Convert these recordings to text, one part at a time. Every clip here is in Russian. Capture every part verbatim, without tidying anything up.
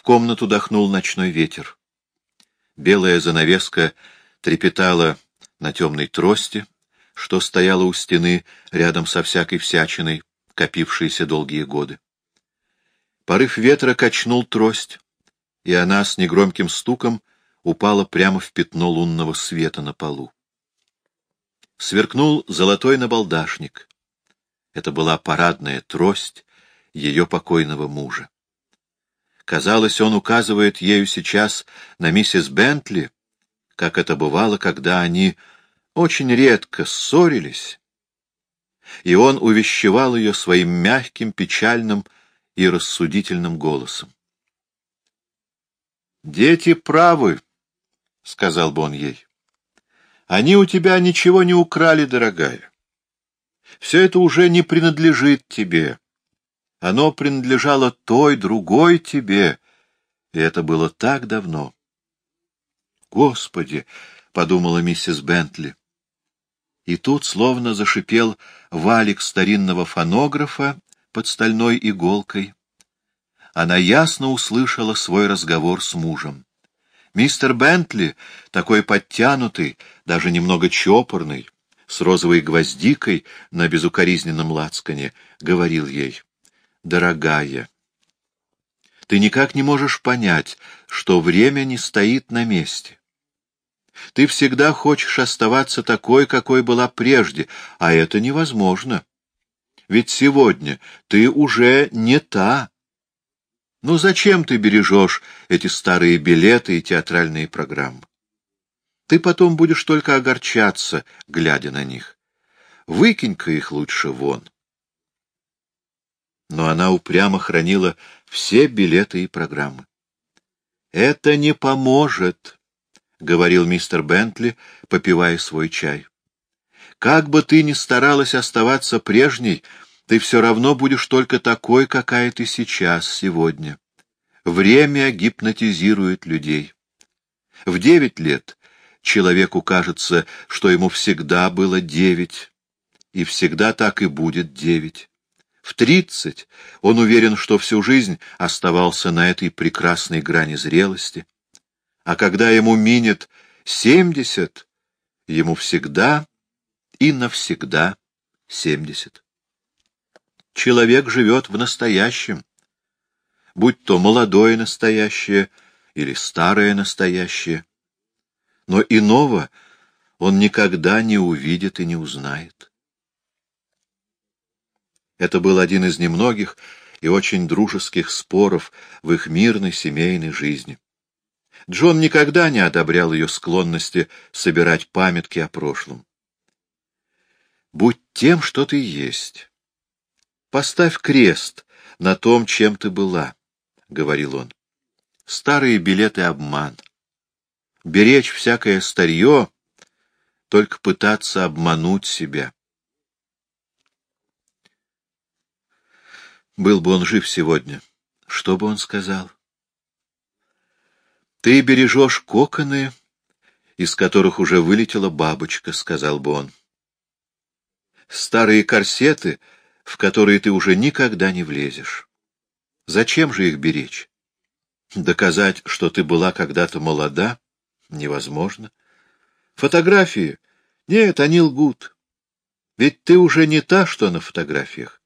комнату дохнул ночной ветер. Белая занавеска трепетала на темной трости, что стояла у стены рядом со всякой всячиной, копившейся долгие годы. Порыв ветра качнул трость, и она с негромким стуком упала прямо в пятно лунного света на полу. Сверкнул золотой набалдашник. Это была парадная трость ее покойного мужа. Казалось, он указывает ею сейчас на миссис Бентли, как это бывало, когда они очень редко ссорились, и он увещевал ее своим мягким, печальным и рассудительным голосом. «Дети правы», — сказал бы он ей. «Они у тебя ничего не украли, дорогая. Все это уже не принадлежит тебе. Оно принадлежало той, другой тебе, и это было так давно». «Господи!» — подумала миссис Бентли. И тут словно зашипел валик старинного фонографа под стальной иголкой. Она ясно услышала свой разговор с мужем. Мистер Бентли, такой подтянутый, даже немного чопорный, с розовой гвоздикой на безукоризненном лацкане, говорил ей: «Дорогая, ты никак не можешь понять, что время не стоит на месте. Ты всегда хочешь оставаться такой, какой была прежде, а это невозможно. Ведь сегодня ты уже не та. Ну зачем ты бережешь эти старые билеты и театральные программы? Ты потом будешь только огорчаться, глядя на них. Выкинь-ка их лучше вон». Но она упрямо хранила все билеты и программы. «Это не поможет», — говорил мистер Бентли, попивая свой чай. «Как бы ты ни старалась оставаться прежней, ты все равно будешь только такой, какая ты сейчас, сегодня. Время гипнотизирует людей. В девять лет человеку кажется, что ему всегда было девять, и всегда так и будет девять. В тридцать он уверен, что всю жизнь оставался на этой прекрасной грани зрелости. А когда ему минет семьдесят, ему всегда и навсегда семьдесят. Человек живет в настоящем, будь то молодое настоящее или старое настоящее. Но иного он никогда не увидит и не узнает. Это был один из немногих и очень дружеских споров в их мирной семейной жизни. Джон никогда не одобрял ее склонности собирать памятки о прошлом. «Будь тем, что ты есть. Поставь крест на том, чем ты была», — говорил он. «Старые билеты — обман. Беречь всякое старье — только пытаться обмануть себя». Был бы он жив сегодня, что бы он сказал? «Ты бережешь коконы, из которых уже вылетела бабочка», — сказал бы он. «Старые корсеты, в которые ты уже никогда не влезешь. Зачем же их беречь? Доказать, что ты была когда-то молода, невозможно. Фотографии? Нет, они лгут. Ведь ты уже не та, что на фотографиях.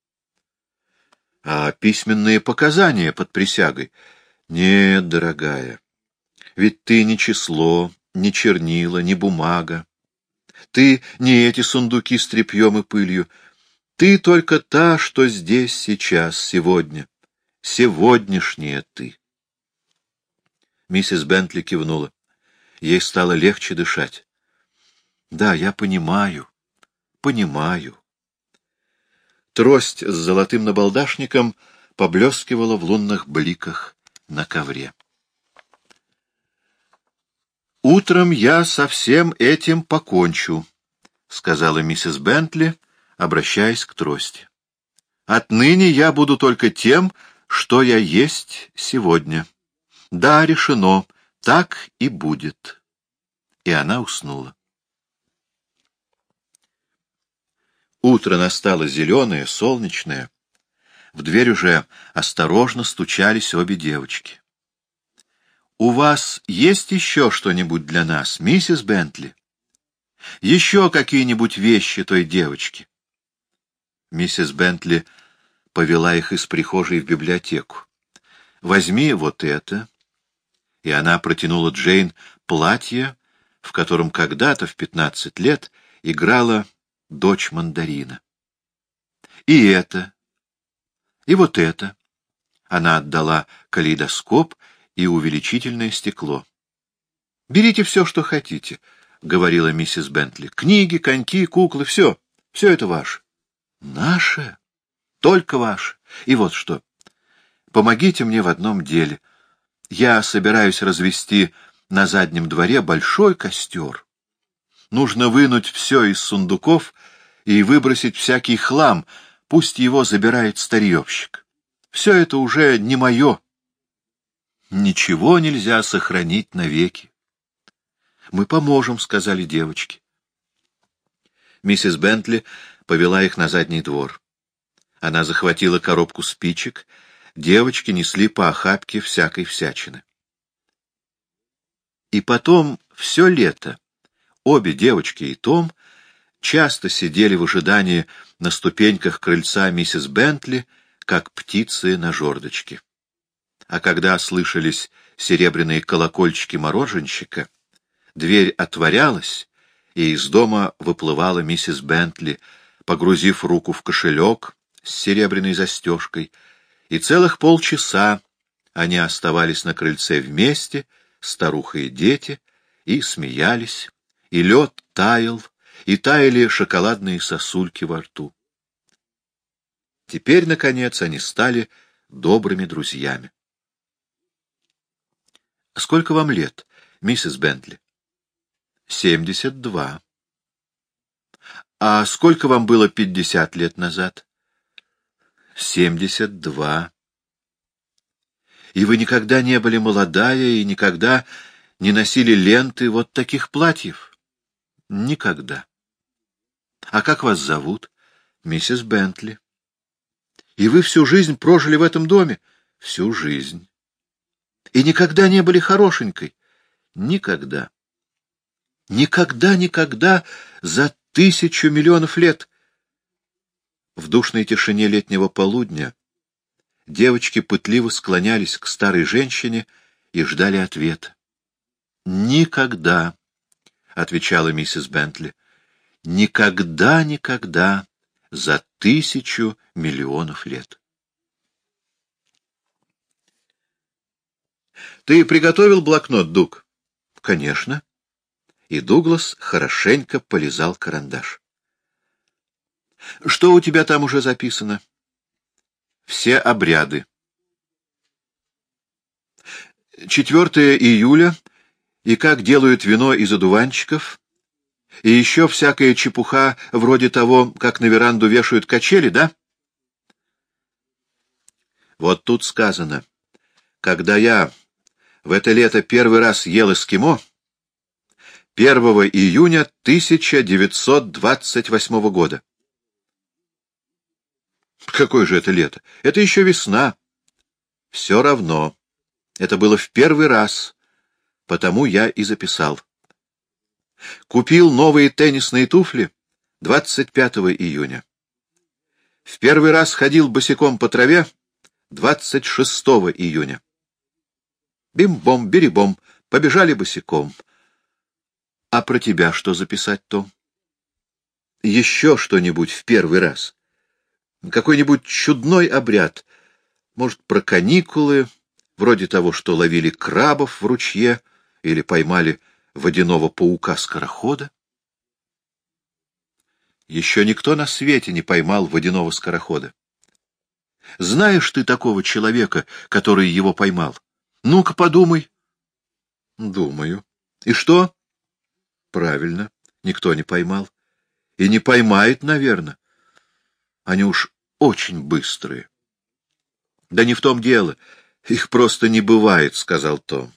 А письменные показания под присягой? Нет, дорогая. Ведь ты не число, не чернила, не бумага. Ты не эти сундуки с тряпьем и пылью. Ты только та, что здесь, сейчас, сегодня. Сегодняшняя ты. Миссис Бентли кивнула. Ей стало легче дышать. Да, я понимаю, понимаю. Трость с золотым набалдашником поблескивала в лунных бликах на ковре. «Утром я со всем этим покончу», — сказала миссис Бентли, обращаясь к трости. «Отныне я буду только тем, что я есть сегодня. Да, решено, так и будет». И она уснула. Утро настало зеленое, солнечное. В дверь уже осторожно стучались обе девочки. У вас есть еще что-нибудь для нас, миссис Бентли? Еще какие-нибудь вещи той девочки?» Миссис Бентли повела их из прихожей в библиотеку. «Возьми вот это». И она протянула Джейн платье, в котором когда-то в пятнадцать лет играла дочь мандарина. «И это, и вот это». Она отдала калейдоскоп и увеличительное стекло. «Берите все, что хотите», — говорила миссис Бентли. «Книги, коньки, куклы — все. Все это ваше». «Наше? Только ваше. И вот что. Помогите мне в одном деле. Я собираюсь развести на заднем дворе большой костер. Нужно вынуть все из сундуков и выбросить всякий хлам, пусть его забирает старьевщик. Все это уже не мое. Ничего нельзя сохранить навеки». «Мы поможем», — сказали девочки. Миссис Бентли повела их на задний двор. Она захватила коробку спичек, девочки несли по охапке всякой всячины. И потом все лето обе девочки и Том часто сидели в ожидании на ступеньках крыльца миссис Бентли, как птицы на жердочке. А когда слышались серебряные колокольчики мороженщика, дверь отворялась, и из дома выплывала миссис Бентли, погрузив руку в кошелек с серебряной застежкой, и целых полчаса они оставались на крыльце вместе, старуха и дети, и смеялись, и лед таял, и таяли шоколадные сосульки во рту. Теперь, наконец, они стали добрыми друзьями. — Сколько вам лет, миссис Бентли? — Семьдесят два. — А сколько вам было пятьдесят лет назад? — Семьдесят два. — И вы никогда не были молодая и никогда не носили ленты вот таких платьев? — Никогда. — А как вас зовут? — Миссис Бентли. — И вы всю жизнь прожили в этом доме? — Всю жизнь. — И никогда не были хорошенькой? — Никогда. — Никогда, никогда за тысячу миллионов лет. В душной тишине летнего полудня девочки пытливо склонялись к старой женщине и ждали ответа. — Никогда, — отвечала миссис Бентли, — никогда, никогда за тысячу миллионов лет. — Ты приготовил блокнот, Дуг? — Конечно. И Дуглас хорошенько полизал карандаш. — Что у тебя там уже записано? — Все обряды. четвёртого июля, и как делают вино из одуванчиков, и еще всякая чепуха вроде того, как на веранду вешают качели, да? Вот тут сказано: когда я в это лето первый раз ел эскимо, первого июня тысяча девятьсот двадцать восьмого года. Какое же это лето? Это еще весна. Все равно. Это было в первый раз, потому я и записал. Купил новые теннисные туфли двадцать пятого июня. В первый раз ходил босиком по траве двадцать шестого июня. Бим-бом, бери-бом, побежали босиком. А про тебя что записать, Том? Еще что-нибудь в первый раз? Какой-нибудь чудной обряд? Может, про каникулы, вроде того, что ловили крабов в ручье или поймали водяного паука-скорохода? Еще никто на свете не поймал водяного скорохода. Знаешь ты такого человека, который его поймал? Ну-ка, подумай. Думаю. И что? Правильно, никто не поймал. И не поймает, наверное. Они уж очень быстрые. Да не в том дело. Их просто не бывает, — сказал Том.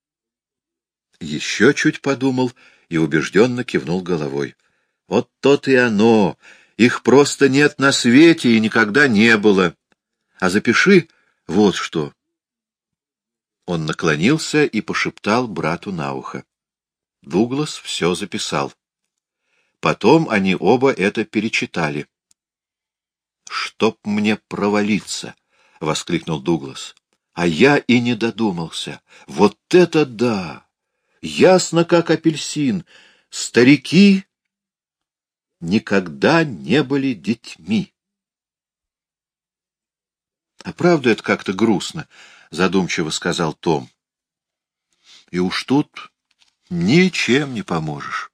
Еще чуть подумал и убежденно кивнул головой. Вот то-то и оно. Их просто нет на свете и никогда не было. А запиши вот что. Он наклонился и пошептал брату на ухо. Дуглас все записал. Потом они оба это перечитали. «Чтоб мне провалиться!» — воскликнул Дуглас. «А я и не додумался. Вот это да! Ясно, как апельсин. Старики никогда не были детьми». «А правда это как-то грустно», — задумчиво сказал Том. «И уж тут ничем не поможешь».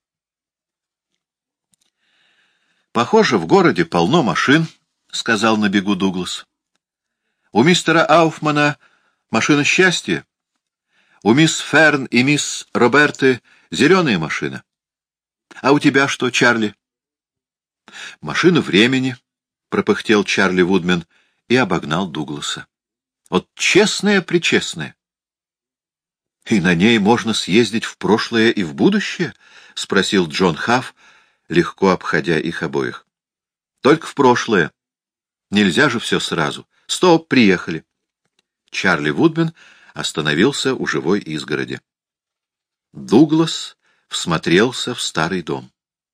«Похоже, в городе полно машин», — сказал на бегу Дуглас. «У мистера Ауфмана машина счастья, у мисс Ферн и мисс Роберты зеленая машина. А у тебя что, Чарли?» «Машина времени», — пропыхтел Чарли Вудмен и обогнал Дугласа. «Вот честная-пречестная». «И на ней можно съездить в прошлое и в будущее?» — спросил Джон Хафф, легко обходя их обоих. «Только в прошлое. Нельзя же все сразу. Стоп, приехали». Чарли Вудмен остановился у живой изгороди. Дуглас всмотрелся в старый дом.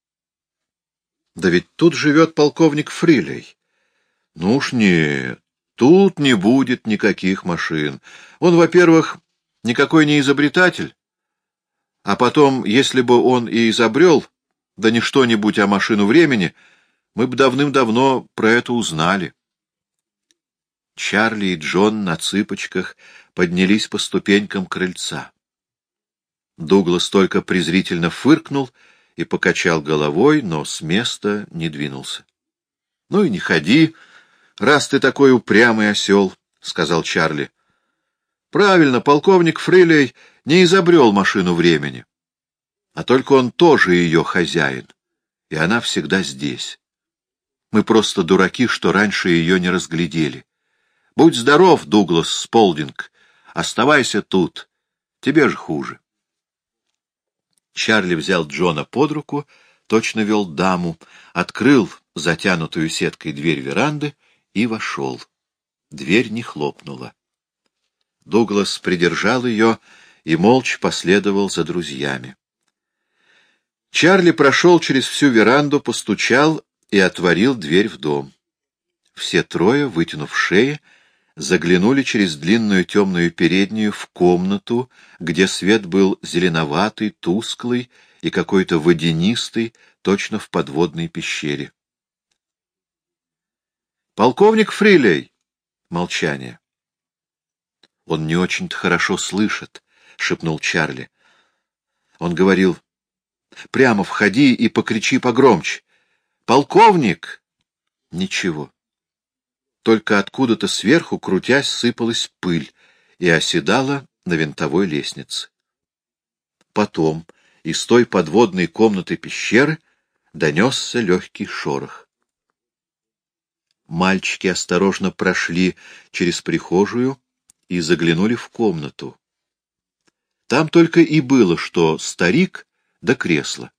«Да ведь тут живет полковник Фрилей». «Ну уж нет, тут не будет никаких машин. Он, во-первых, никакой не изобретатель, а потом, если бы он и изобрел, да не что-нибудь, а машину времени, мы бы давным-давно про это узнали». Чарли и Джон на цыпочках поднялись по ступенькам крыльца. Дуглас только презрительно фыркнул и покачал головой, но с места не двинулся. — Ну и не ходи, раз ты такой упрямый осел, — сказал Чарли. — Правильно, полковник Фрилей не изобрел машину времени, а только он тоже ее хозяин, и она всегда здесь. Мы просто дураки, что раньше ее не разглядели. Будь здоров, Дуглас Сполдинг, оставайся тут, тебе же хуже. Чарли взял Джона под руку, точно вел даму, открыл затянутую сеткой дверь веранды и вошел. Дверь не хлопнула. Дуглас придержал ее и молча последовал за друзьями. Чарли прошел через всю веранду, постучал и отворил дверь в дом. Все трое, вытянув шеи, заглянули через длинную темную переднюю в комнату, где свет был зеленоватый, тусклый и какой-то водянистый, точно в подводной пещере. «Полковник Фрилей!» Молчание. «Он не очень-то хорошо слышит», — шепнул Чарли. Он говорил: «Прямо входи и покричи погромче. Полковник!» Ничего. Только откуда-то сверху, крутясь, сыпалась пыль и оседала на винтовой лестнице. Потом из той подводной комнаты пещеры донесся легкий шорох. Мальчики осторожно прошли через прихожую и заглянули в комнату. Там только и было, что старик да кресло.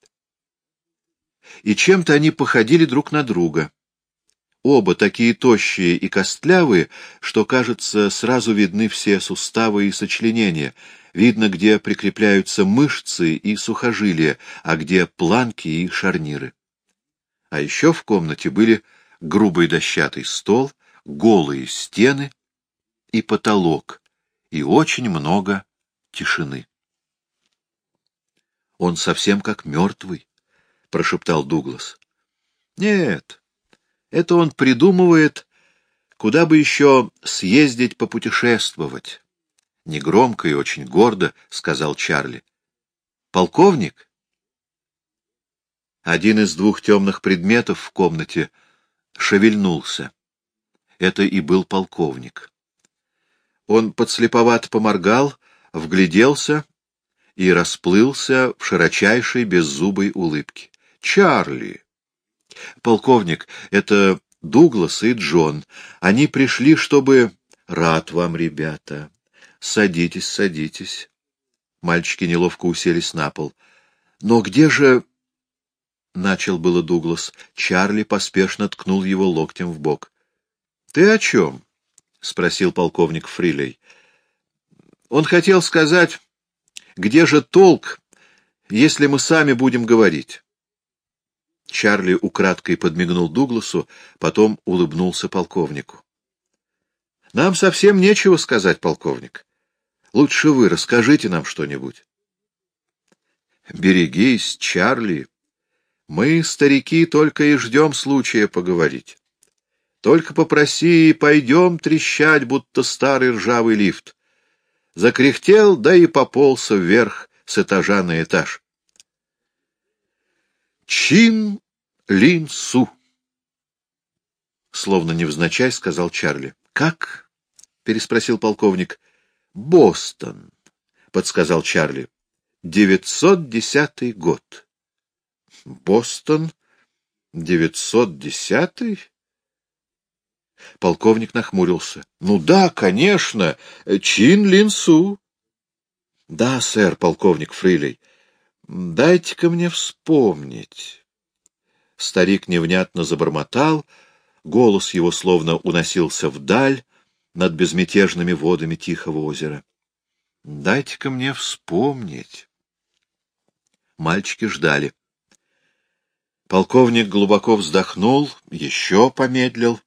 И чем-то они походили друг на друга. Оба такие тощие и костлявые, что, кажется, сразу видны все суставы и сочленения. Видно, где прикрепляются мышцы и сухожилия, а где планки и шарниры. А еще в комнате были грубый дощатый стол, голые стены и потолок, и очень много тишины. — Он совсем как мертвый, — прошептал Дуглас. — Нет. Это он придумывает, куда бы еще съездить попутешествовать. Негромко и очень гордо сказал Чарли. Полковник? Один из двух темных предметов в комнате шевельнулся. Это и был полковник. Он подслеповато поморгал, вгляделся и расплылся в широчайшей беззубой улыбке. Чарли! Полковник, это Дуглас и Джон. Они пришли, чтобы... Рад вам, ребята. Садитесь, садитесь. Мальчики неловко уселись на пол. Но где же... Начал было Дуглас. Чарли поспешно ткнул его локтем в бок. — Ты о чем? — спросил полковник Фрилей. Он хотел сказать, где же толк, если мы сами будем говорить? Чарли украдкой подмигнул Дугласу, потом улыбнулся полковнику. — Нам совсем нечего сказать, полковник. Лучше вы расскажите нам что-нибудь. — Берегись, Чарли. Мы, старики, только и ждем случая поговорить. Только попроси, и пойдем трещать, будто старый ржавый лифт. Закряхтел, да и поползся вверх с этажа на этаж. Чин Лин Су, словно невзначай сказал Чарли. — Как? — переспросил полковник. — Бостон, — подсказал Чарли. — Девятьсот десятый год. — Бостон? Девятьсот десятый? Полковник нахмурился. — Ну да, конечно, Чин Лин Су. — Да, сэр, полковник Фрилей. Дайте-ка мне вспомнить. Старик невнятно забормотал, голос его словно уносился вдаль над безмятежными водами тихого озера. Дайте-ка мне вспомнить. Мальчики ждали. Полковник глубоко вздохнул, еще помедлил,